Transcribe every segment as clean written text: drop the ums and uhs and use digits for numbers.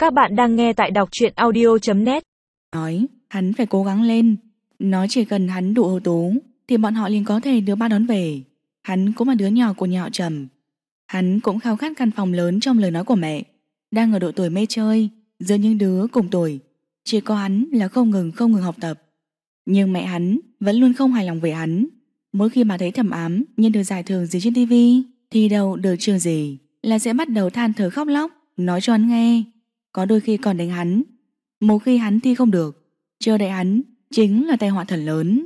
Các bạn đang nghe tại đọc truyện audio.net. Nói hắn phải cố gắng lên. Nói chỉ cần hắn đủ ưu tú thì bọn họ liền có thể đưa ba đón về. Hắn cũng là đứa nhỏ của nhà họ Trầm. Hắn cũng khao khát căn phòng lớn trong lời nói của mẹ. Đang ở độ tuổi mê chơi giữa những đứa cùng tuổi, chỉ có hắn là không ngừng học tập. Nhưng mẹ hắn vẫn luôn không hài lòng về hắn. Mỗi khi bà thấy Thẩm Ám nhận được giải thưởng gì trên tivi, thi đâu được trường gì, là sẽ bắt đầu than thở khóc lóc, nói cho hắn nghe. Có đôi khi còn đánh hắn. Một khi hắn thi không được, chờ đợi hắn chính là tai họa thật lớn.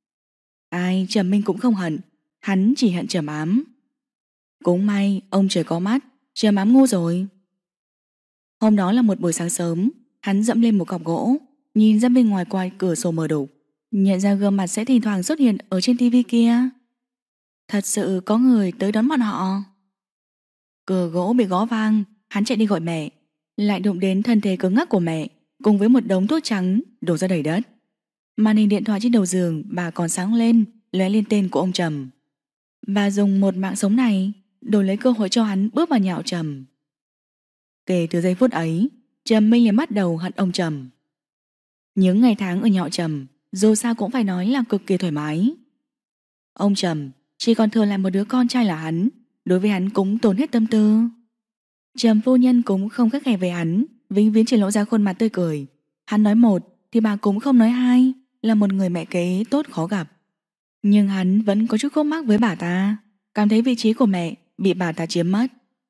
Ai Trầm Minh cũng không hận, hắn chỉ hận Trầm Ám. Cũng may ông trời có mắt, Trầm Ám ngu rồi. Hôm đó là một buổi sáng sớm, hắn dẫm lên một cọc gỗ, nhìn ra bên ngoài qua cửa sổ mở đục, nhận ra gương mặt sẽ thỉnh thoảng xuất hiện ở trên tivi kia. Thật sự có người tới đón bọn họ. Cửa gỗ bị gõ vang, hắn chạy đi gọi mẹ, lại đụng đến thân thể cứng ngắc của mẹ cùng với một đống thuốc trắng đổ ra đầy đất. Màn hình điện thoại trên đầu giường bà còn sáng lên, lóe lên tên của ông Trầm. Bà dùng một mạng sống này đổi lấy cơ hội cho hắn bước vào nhà họ Trầm. Kể từ giây phút ấy, Trầm Minh liền bắt đầu hận ông Trầm. Những ngày tháng ở nhà họ Trầm dù sao cũng phải nói là cực kỳ thoải mái. Ông Trầm chỉ còn thừa lại một đứa con trai là hắn, đối với hắn cũng tốn hết tâm tư. Trầm phu nhân cũng không khắt khe về hắn, vĩnh viễn chỉ lộ ra khuôn mặt tươi cười. Hắn nói một thì bà cũng không nói hai, là một người mẹ kế tốt khó gặp. Nhưng hắn vẫn có chút khúc mắc với bà ta, cảm thấy vị trí của mẹ bị bà ta chiếm mất.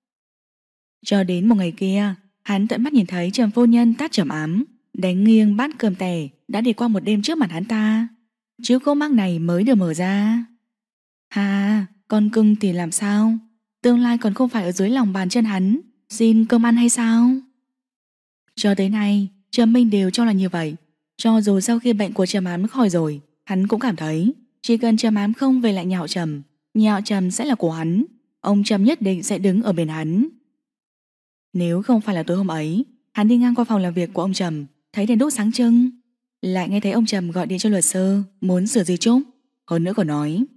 Cho đến một ngày kia, hắn tận mắt nhìn thấy Trầm phu nhân tát Trầm Ám, đánh nghiêng bát cơm tẻ đã đi qua một đêm trước mặt hắn ta. Chiếc khúc mắc này mới được mở ra. Hà, con cưng thì làm sao? Tương lai còn không phải ở dưới lòng bàn chân hắn xin cơm ăn hay sao? Cho tới nay Trầm Minh đều cho là như vậy. Cho dù sau khi bệnh của Trầm Ám khỏi rồi, hắn cũng cảm thấy chỉ cần Trầm Ám không về lại nhà họ Trầm, nhà họ Trầm sẽ là của hắn. Ông Trầm nhất định sẽ đứng ở bên hắn. Nếu không phải là tối hôm ấy, hắn đi ngang qua phòng làm việc của ông Trầm, thấy đèn đuốc sáng trưng, lại nghe thấy ông Trầm gọi điện cho luật sư muốn sửa di chúc. Hơn nữa còn nói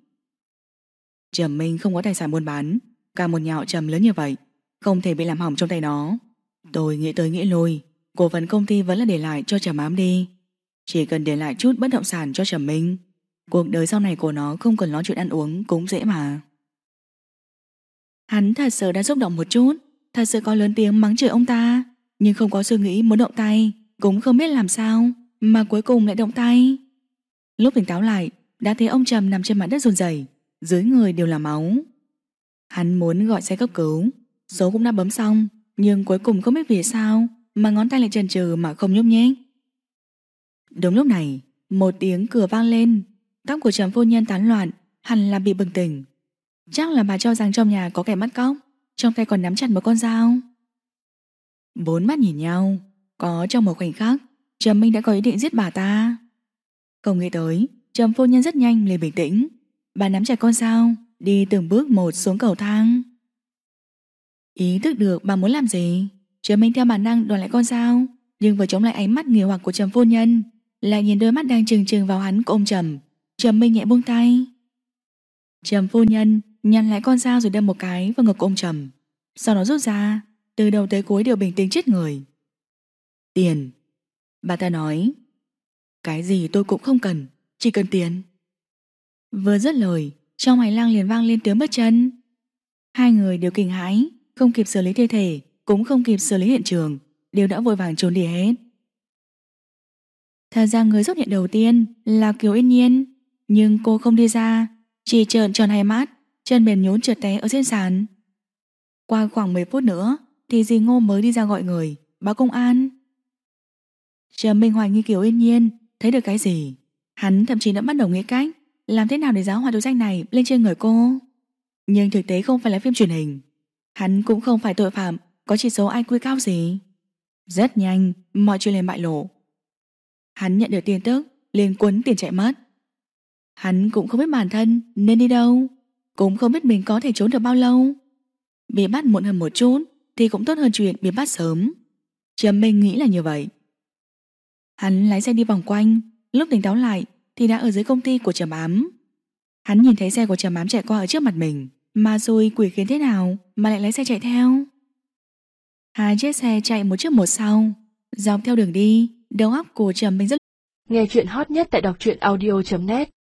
Trầm Minh không có tài sản buôn bán, cả một nhà họ Trầm lớn như vậy không thể bị làm hỏng trong tay nó. Tôi nghĩ tới nghĩ lui, cổ phần công ty vẫn là để lại cho Trầm Ám đi. Chỉ cần để lại chút bất động sản cho Trầm Minh, cuộc đời sau này của nó không cần lo chuyện ăn uống cũng dễ mà. Hắn thật sự đã xúc động một chút, thật sự có lớn tiếng mắng chửi ông ta, nhưng không có suy nghĩ muốn động tay, cũng không biết làm sao mà cuối cùng lại động tay. Lúc tỉnh táo lại, đã thấy ông Trầm nằm trên mặt đất run rẩy, dưới người đều là máu. Hắn muốn gọi xe cấp cứu, số cũng đã bấm xong, nhưng cuối cùng không biết vì sao mà ngón tay lại chần chừ mà không nhúc nhích. Đúng lúc này, một tiếng cửa vang lên. Tóc của Trầm phu nhân tán loạn, hẳn là bị bừng tỉnh. Chắc là bà cho rằng trong nhà có kẻ bắt cóc, trong tay còn nắm chặt một con dao. Bốn mắt nhìn nhau, có trong một khoảnh khắc Trầm Minh đã có ý định giết bà ta. Không nghĩ tới, Trầm phu nhân rất nhanh liền bình tĩnh. Bà nắm chặt con dao, đi từng bước một xuống cầu thang. Ý thức được bà muốn làm gì, Trầm Minh theo bản năng đoạt lại con dao, nhưng vừa chống lại ánh mắt nghi hoặc của Trầm phu nhân, lại nhìn đôi mắt đang trừng trừng vào hắn của ông Trầm. Trầm Minh nhẹ buông tay. Trầm phu nhân nhăn lại con dao rồi đâm một cái vào ngực của ông Trầm, sau đó rút ra, từ đầu tới cuối đều bình tĩnh chết người. Tiền, bà ta nói. Cái gì tôi cũng không cần, chỉ cần tiền. Vừa dứt lời, trong hành lang liền vang lên tiếng bước chân. Hai người đều kinh hãi, không kịp xử lý thi thể, cũng không kịp xử lý hiện trường, đều đã vội vàng trốn đi hết. Thật ra người xuất hiện đầu tiên là Kiều Yên Nhiên, nhưng cô không đi ra, chỉ trợn tròn hai mắt, chân mềm nhũn trượt té ở trên sàn. Qua khoảng 10 phút nữa thì dì Ngô mới đi ra gọi người, báo công an. Trầm Minh hoài nghi Kiều Yên Nhiên thấy được cái gì. Hắn thậm chí đã bắt đầu nghĩ cách làm thế nào để giáo họa tội danh này lên trên người cô. Nhưng thực tế không phải là phim truyền hình, hắn cũng không phải tội phạm có chỉ số IQ cao gì. Rất nhanh mọi chuyện liền bại lộ. Hắn nhận được tin tức liền cuốn tiền chạy mất. Hắn cũng không biết bản thân nên đi đâu, cũng không biết mình có thể trốn được bao lâu. Bị bắt muộn hơn một chút thì cũng tốt hơn chuyện bị bắt sớm. Trầm Minh nghĩ là như vậy. Hắn lái xe đi vòng quanh, lúc tỉnh táo lại thì đã ở dưới công ty của Trầm Ám. Hắn nhìn thấy xe của Trầm Ám chạy qua ở trước mặt mình, mà rồi quỷ khiến thế nào mà lại lái xe chạy theo. Hai chiếc xe chạy một trước một sau. Dọc theo đường đi, đầu óc của Trầm Minh rất. Nghe chuyện hot nhất tại đọc truyện audio.net